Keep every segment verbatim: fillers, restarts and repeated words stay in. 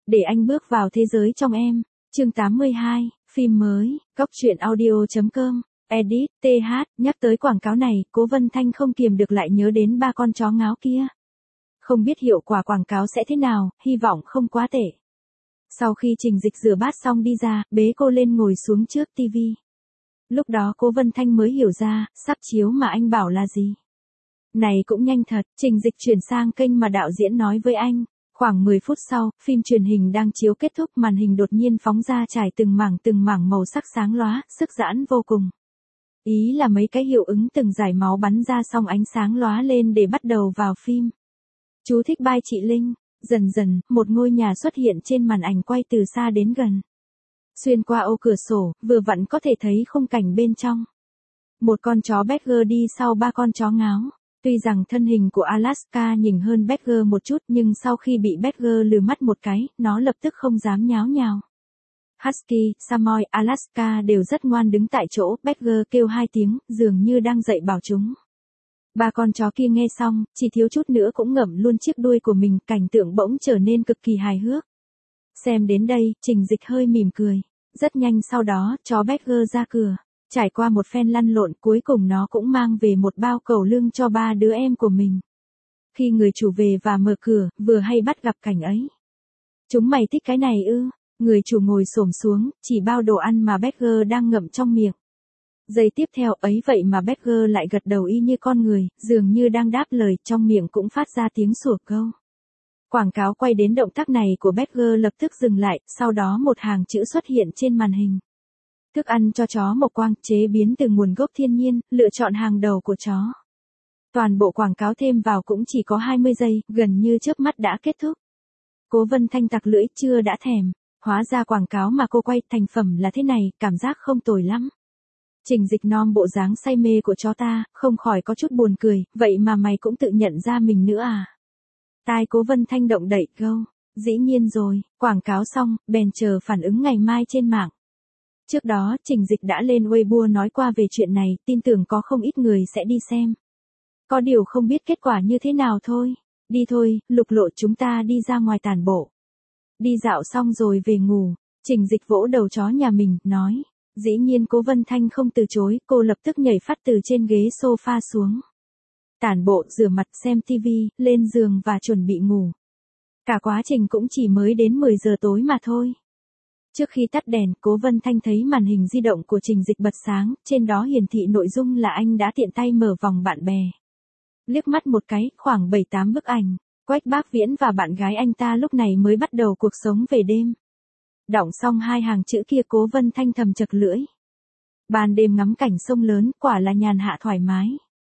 để anh bước vào thế giới trong em. Chương tám mươi hai, phim mới, Cóc truyện audio chấm com, edit, tê hát, nhắc tới quảng cáo này, Cố Vân Thanh không kiềm được lại nhớ đến ba con chó ngáo kia. Không biết hiệu quả quảng cáo sẽ thế nào, hy vọng không quá tệ. Sau khi Trình Dịch rửa bát xong đi ra, bế cô lên ngồi xuống trước tivi. Lúc đó Cố Vân Thanh mới hiểu ra, sắp chiếu mà anh bảo là gì. Này cũng nhanh thật, Trình Dịch chuyển sang kênh mà đạo diễn nói với anh. Khoảng mười phút sau, phim truyền hình đang chiếu kết thúc, màn hình đột nhiên phóng ra trải từng mảng từng mảng màu sắc sáng lóa, sức giãn vô cùng. Ý là mấy cái hiệu ứng từng dải máu bắn ra xong ánh sáng lóa lên để bắt đầu vào phim. Chú thích bye chị Linh. Dần dần, một ngôi nhà xuất hiện trên màn ảnh quay từ xa đến gần. Xuyên qua ô cửa sổ, vừa vặn có thể thấy khung cảnh bên trong. Một con chó Badger đi sau ba con chó ngáo. Tuy rằng thân hình của Alaska nhỉnh hơn Badger một chút, nhưng sau khi bị Badger lừa mắt một cái, nó lập tức không dám nháo nhào. Husky, Samoyed, Alaska đều rất ngoan đứng tại chỗ, Badger kêu hai tiếng, dường như đang dạy bảo chúng. Ba con chó kia nghe xong, chỉ thiếu chút nữa cũng ngậm luôn chiếc đuôi của mình, cảnh tượng bỗng trở nên cực kỳ hài hước. Xem đến đây, Trình Dịch hơi mỉm cười. Rất nhanh sau đó, chó Badger ra cửa. Trải qua một phen lăn lộn, cuối cùng nó cũng mang về một bao cẩu lương cho ba đứa em của mình. Khi người chủ về và mở cửa, vừa hay bắt gặp cảnh ấy. Chúng mày thích cái này ư? Người chủ ngồi xổm xuống, chỉ bao đồ ăn mà Badger đang ngậm trong miệng. Giây tiếp theo ấy vậy mà Badger lại gật đầu y như con người, dường như đang đáp lời, trong miệng cũng phát ra tiếng sủa câu. Quảng cáo quay đến động tác này của Badger lập tức dừng lại, sau đó một hàng chữ xuất hiện trên màn hình. Thức ăn cho chó Mộc Quang, chế biến từ nguồn gốc thiên nhiên, lựa chọn hàng đầu của chó. Toàn bộ quảng cáo thêm vào cũng chỉ có hai mươi giây, gần như chớp mắt đã kết thúc. Cố Vân Thanh tặc lưỡi, chưa đã thèm. Hóa ra quảng cáo mà cô quay thành phẩm là thế này, cảm giác không tồi lắm. Trình Dịch nom bộ dáng say mê của chó ta, không khỏi có chút buồn cười, vậy mà mày cũng tự nhận ra mình nữa à? Tai Cố Vân Thanh động đậy câu, dĩ nhiên rồi, quảng cáo xong, bèn chờ phản ứng ngày mai trên mạng. Trước đó, Trình Dịch đã lên Weibo nói qua về chuyện này, tin tưởng có không ít người sẽ đi xem. Có điều không biết kết quả như thế nào thôi. Đi thôi, Lục Lộ, chúng ta đi ra ngoài tản bộ. Đi dạo xong rồi về ngủ, Trình Dịch vỗ đầu chó nhà mình, nói. Dĩ nhiên Cố Vân Thanh không từ chối, cô lập tức nhảy phát từ trên ghế sofa xuống. Tản bộ, rửa mặt, xem tivi, lên giường và chuẩn bị ngủ. Cả quá trình cũng chỉ mới đến mười giờ tối mà thôi. Trước khi tắt đèn, Cố Vân Thanh thấy màn hình di động của Trình Dịch bật sáng, trên đó hiển thị nội dung là anh đã tiện tay mở vòng bạn bè. Liếc mắt một cái, khoảng bảy tám bức ảnh, Quách Bác Viễn và bạn gái anh ta lúc này mới bắt đầu cuộc sống về đêm. Đọng xong hai hàng chữ kia, Cố Vân Thanh thầm chật lưỡi. Ban đêm ngắm cảnh sông lớn, quả là nhàn hạ thoải mái.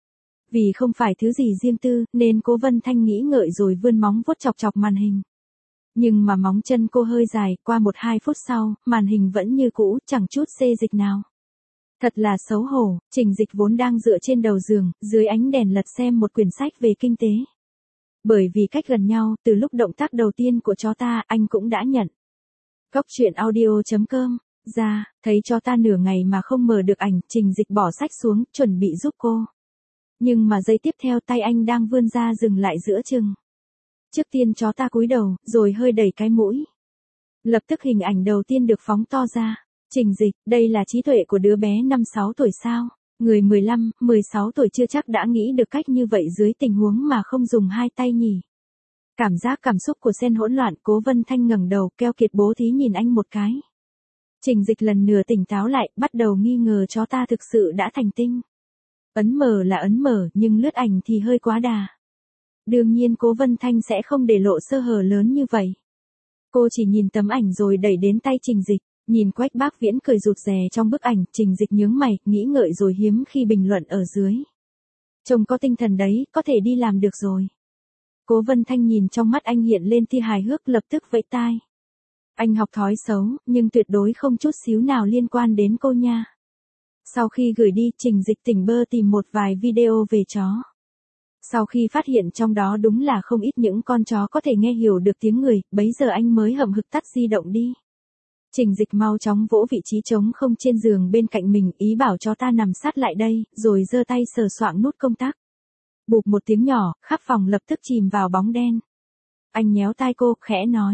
Vì không phải thứ gì riêng tư, nên Cố Vân Thanh nghĩ ngợi rồi vươn móng vuốt chọc chọc màn hình. Nhưng mà móng chân cô hơi dài, qua một hai phút sau, màn hình vẫn như cũ, chẳng chút xê dịch nào. Thật là xấu hổ, Trình Dịch vốn đang dựa trên đầu giường, dưới ánh đèn lật xem một quyển sách về kinh tế. Bởi vì cách gần nhau, từ lúc động tác đầu tiên của chó ta, anh cũng đã nhận. Cóc truyện audio chấm com, ra, thấy chó ta nửa ngày mà không mở được ảnh, Trình Dịch bỏ sách xuống, chuẩn bị giúp cô. Nhưng mà giây tiếp theo tay anh đang vươn ra dừng lại giữa chừng. Trước tiên chó ta cúi đầu, rồi hơi đẩy cái mũi. Lập tức hình ảnh đầu tiên được phóng to ra. Trình Dịch, đây là trí tuệ của đứa bé năm sáu tuổi sao? Người mười lăm, mười sáu tuổi chưa chắc đã nghĩ được cách như vậy dưới tình huống mà không dùng hai tay nhỉ. Cảm giác cảm xúc của Sen hỗn loạn, Cố Vân Thanh ngẩng đầu, keo kiệt bố thí nhìn anh một cái. Trình Dịch lần nữa tỉnh táo lại, bắt đầu nghi ngờ chó ta thực sự đã thành tinh. Ấn mở là ấn mở, nhưng lướt ảnh thì hơi quá đà. Đương nhiên Cố Vân Thanh sẽ không để lộ sơ hở lớn như vậy. Cô chỉ nhìn tấm ảnh rồi đẩy đến tay Trình Dịch, nhìn Quách Bác Viễn cười rụt rè trong bức ảnh, Trình Dịch nhướng mày, nghĩ ngợi rồi hiếm khi bình luận ở dưới. Trông có tinh thần đấy, có thể đi làm được rồi. Cố Vân Thanh nhìn trong mắt anh hiện lên tia hài hước, lập tức vẫy tai. Anh học thói xấu, nhưng tuyệt đối không chút xíu nào liên quan đến cô nha. Sau khi gửi đi, Trình Dịch tỉnh bơ tìm một vài video về chó. Sau khi phát hiện trong đó đúng là không ít những con chó có thể nghe hiểu được tiếng người, bấy giờ anh mới hậm hực tắt di động đi. Trình Dịch mau chóng vỗ vị trí trống không trên giường bên cạnh mình, ý bảo chó ta nằm sát lại đây, rồi giơ tay sờ soạng nút công tắc. Bụp một tiếng nhỏ, khắp phòng lập tức chìm vào bóng đen. Anh nhéo tai cô, khẽ nói.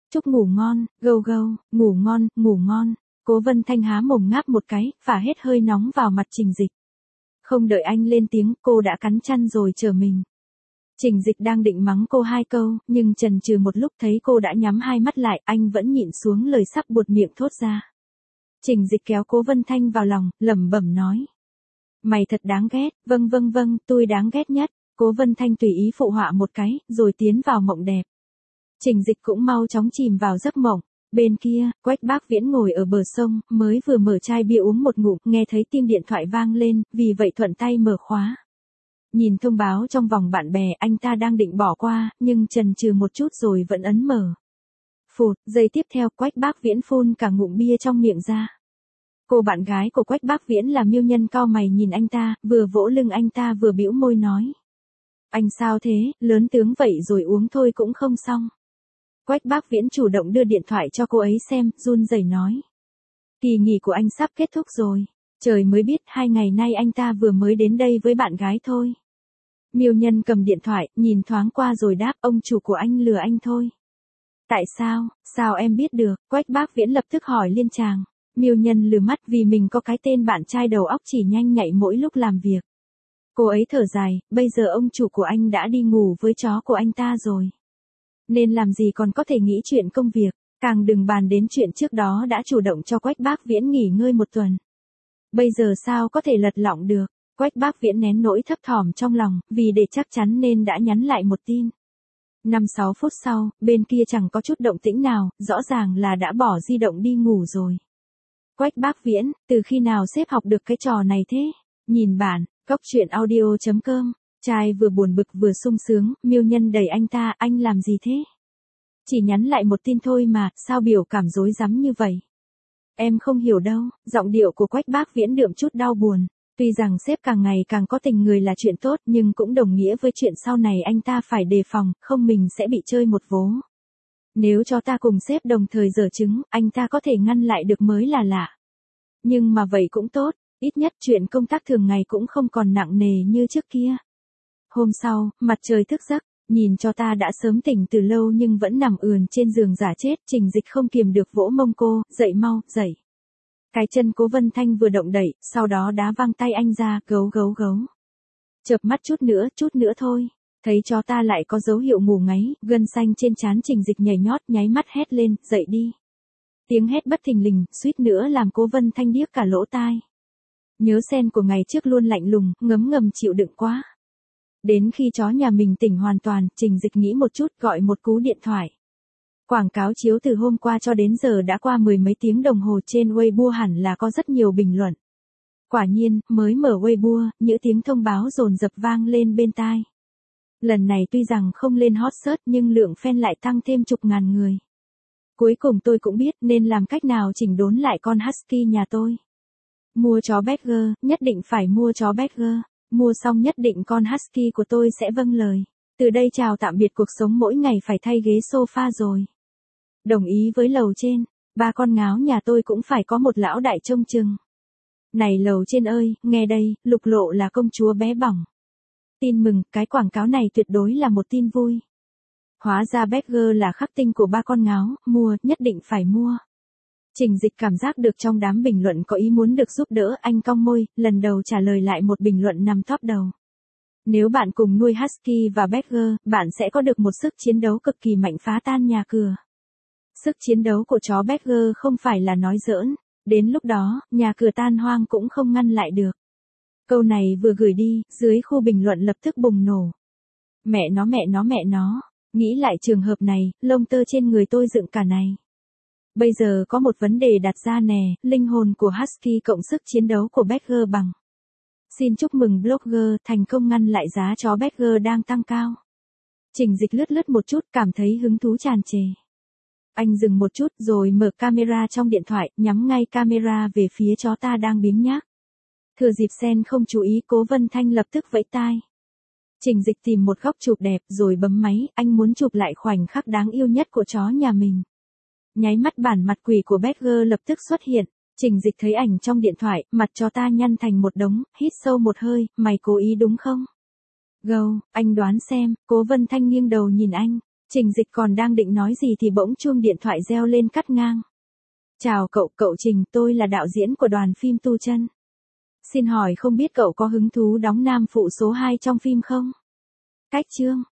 Chúc ngủ ngon, gâu gâu, ngủ ngon, ngủ ngon. Cố Vân Thanh há mồm ngáp một cái, phả hết hơi nóng vào mặt Trình Dịch. Không đợi anh lên tiếng, cô đã cắn chăn rồi chờ mình. Trình Dịch đang định mắng cô hai câu, nhưng chần chừ một lúc thấy cô đã nhắm hai mắt lại, anh vẫn nhịn xuống lời sắp buột miệng thốt ra. Trình Dịch kéo Cố Vân Thanh vào lòng, lẩm bẩm nói. Mày thật đáng ghét, vâng vâng vâng, tôi đáng ghét nhất. Cố Vân Thanh tùy ý phụ họa một cái, rồi tiến vào mộng đẹp. Trình Dịch cũng mau chóng chìm vào giấc mộng. Bên kia, Quách Bác Viễn ngồi ở bờ sông, mới vừa mở chai bia uống một ngụm, nghe thấy tim điện thoại vang lên, vì vậy thuận tay mở khóa. Nhìn thông báo trong vòng bạn bè, anh ta đang định bỏ qua, nhưng chần chừ một chút rồi vẫn ấn mở. Phụt, giây tiếp theo Quách Bác Viễn phun cả ngụm bia trong miệng ra. Cô bạn gái của Quách Bác Viễn là Miêu Nhân cau mày nhìn anh ta, vừa vỗ lưng anh ta vừa bĩu môi nói. Anh sao thế, lớn tướng vậy rồi uống thôi cũng không xong. Quách Bác Viễn chủ động đưa điện thoại cho cô ấy xem, run rẩy nói. Kỳ nghỉ của anh sắp kết thúc rồi. Trời mới biết hai ngày nay anh ta vừa mới đến đây với bạn gái thôi. Miêu Nhân cầm điện thoại, nhìn thoáng qua rồi đáp ông chủ của anh lừa anh thôi. Tại sao, sao em biết được, Quách Bác Viễn lập tức hỏi liên chàng. Miêu Nhân lừa mắt vì mình có cái tên bạn trai đầu óc chỉ nhanh nhạy mỗi lúc làm việc. Cô ấy thở dài, bây giờ ông chủ của anh đã đi ngủ với chó của anh ta rồi. Nên làm gì còn có thể nghĩ chuyện công việc, càng đừng bàn đến chuyện trước đó đã chủ động cho Quách Bác Viễn nghỉ ngơi một tuần. Bây giờ sao có thể lật lọng được, Quách Bác Viễn nén nỗi thấp thỏm trong lòng, vì để chắc chắn nên đã nhắn lại một tin. năm sáu phút sau, bên kia chẳng có chút động tĩnh nào, rõ ràng là đã bỏ di động đi ngủ rồi. Quách Bác Viễn, từ khi nào sếp học được cái trò này thế? Nhìn bản, cóc truyện audio chấm com. Trai vừa buồn bực vừa sung sướng, Miêu Nhân đẩy anh ta, anh làm gì thế? Chỉ nhắn lại một tin thôi mà, sao biểu cảm rối rắm như vậy? Em không hiểu đâu, giọng điệu của Quách Bác Viễn đượm chút đau buồn. Tuy rằng sếp càng ngày càng có tình người là chuyện tốt, nhưng cũng đồng nghĩa với chuyện sau này anh ta phải đề phòng, không mình sẽ bị chơi một vố. Nếu cho ta cùng sếp đồng thời giở trứng, anh ta có thể ngăn lại được mới là lạ. Nhưng mà vậy cũng tốt, ít nhất chuyện công tác thường ngày cũng không còn nặng nề như trước kia. Hôm sau, mặt trời thức giấc, nhìn cho ta đã sớm tỉnh từ lâu nhưng vẫn nằm ườn trên giường giả chết, Trình Dịch không kiềm được vỗ mông cô, dậy mau, dậy. Cái chân Cố Vân Thanh vừa động đẩy, sau đó đá văng tay anh ra, gấu gấu gấu. Chợp mắt chút nữa, chút nữa thôi. Thấy cho ta lại có dấu hiệu ngủ ngáy, gân xanh trên trán Trình Dịch nhảy nhót, nháy mắt hét lên, dậy đi. Tiếng hét bất thình lình, suýt nữa làm Cố Vân Thanh điếc cả lỗ tai. Nhớ sen của ngày trước luôn lạnh lùng, ngấm ngầm chịu đựng quá. Đến khi chó nhà mình tỉnh hoàn toàn, Trình Dịch nghĩ một chút, gọi một cú điện thoại. Quảng cáo chiếu từ hôm qua cho đến giờ đã qua mười mấy tiếng đồng hồ, trên Weibo hẳn là có rất nhiều bình luận. Quả nhiên, mới mở Weibo, những tiếng thông báo dồn dập vang lên bên tai. Lần này tuy rằng không lên hot search nhưng lượng fan lại tăng thêm chục ngàn người. Cuối cùng tôi cũng biết nên làm cách nào chỉnh đốn lại con Husky nhà tôi. Mua chó Badger, nhất định phải mua chó Badger. Mua xong nhất định con Husky của tôi sẽ vâng lời. Từ đây chào tạm biệt cuộc sống mỗi ngày phải thay ghế sofa rồi. Đồng ý với lầu trên, ba con ngáo nhà tôi cũng phải có một lão đại trông chừng. Này lầu trên ơi, nghe đây, Lục Lộ là công chúa bé bỏng. Tin mừng, cái quảng cáo này tuyệt đối là một tin vui. Hóa ra Badger là khắc tinh của ba con ngáo, mua, nhất định phải mua. Trình Dịch cảm giác được trong đám bình luận có ý muốn được giúp đỡ, anh cong môi, lần đầu trả lời lại một bình luận nằm top đầu. Nếu bạn cùng nuôi Husky và Badger, bạn sẽ có được một sức chiến đấu cực kỳ mạnh phá tan nhà cửa. Sức chiến đấu của chó Badger không phải là nói giỡn, đến lúc đó, nhà cửa tan hoang cũng không ngăn lại được. Câu này vừa gửi đi, dưới khu bình luận lập tức bùng nổ. Mẹ nó mẹ nó mẹ nó, nghĩ lại trường hợp này, lông tơ trên người tôi dựng cả này. Bây giờ có một vấn đề đặt ra nè, linh hồn của Husky cộng sức chiến đấu của Badger bằng. Xin chúc mừng blogger thành công ngăn lại giá chó Badger đang tăng cao. Trình Dịch lướt lướt một chút, cảm thấy hứng thú tràn trề. Anh dừng một chút rồi mở camera trong điện thoại, nhắm ngay camera về phía chó ta đang biếng nhác. Thừa dịp Sen không chú ý, Cố Vân Thanh lập tức vẫy tai. Trình Dịch tìm một góc chụp đẹp rồi bấm máy, anh muốn chụp lại khoảnh khắc đáng yêu nhất của chó nhà mình. Nháy mắt bản mặt quỷ của Badger lập tức xuất hiện. Trình Dịch thấy ảnh trong điện thoại, mặt chó ta nhăn thành một đống, hít sâu một hơi, mày cố ý đúng không? Gâu, anh đoán xem, Cố Vân Thanh nghiêng đầu nhìn anh. Trình Dịch còn đang định nói gì thì bỗng chuông điện thoại reo lên cắt ngang. Chào cậu, cậu Trình, tôi là đạo diễn của đoàn phim Tu Chân. Xin hỏi không biết cậu có hứng thú đóng nam phụ số hai trong phim không? Cách chương.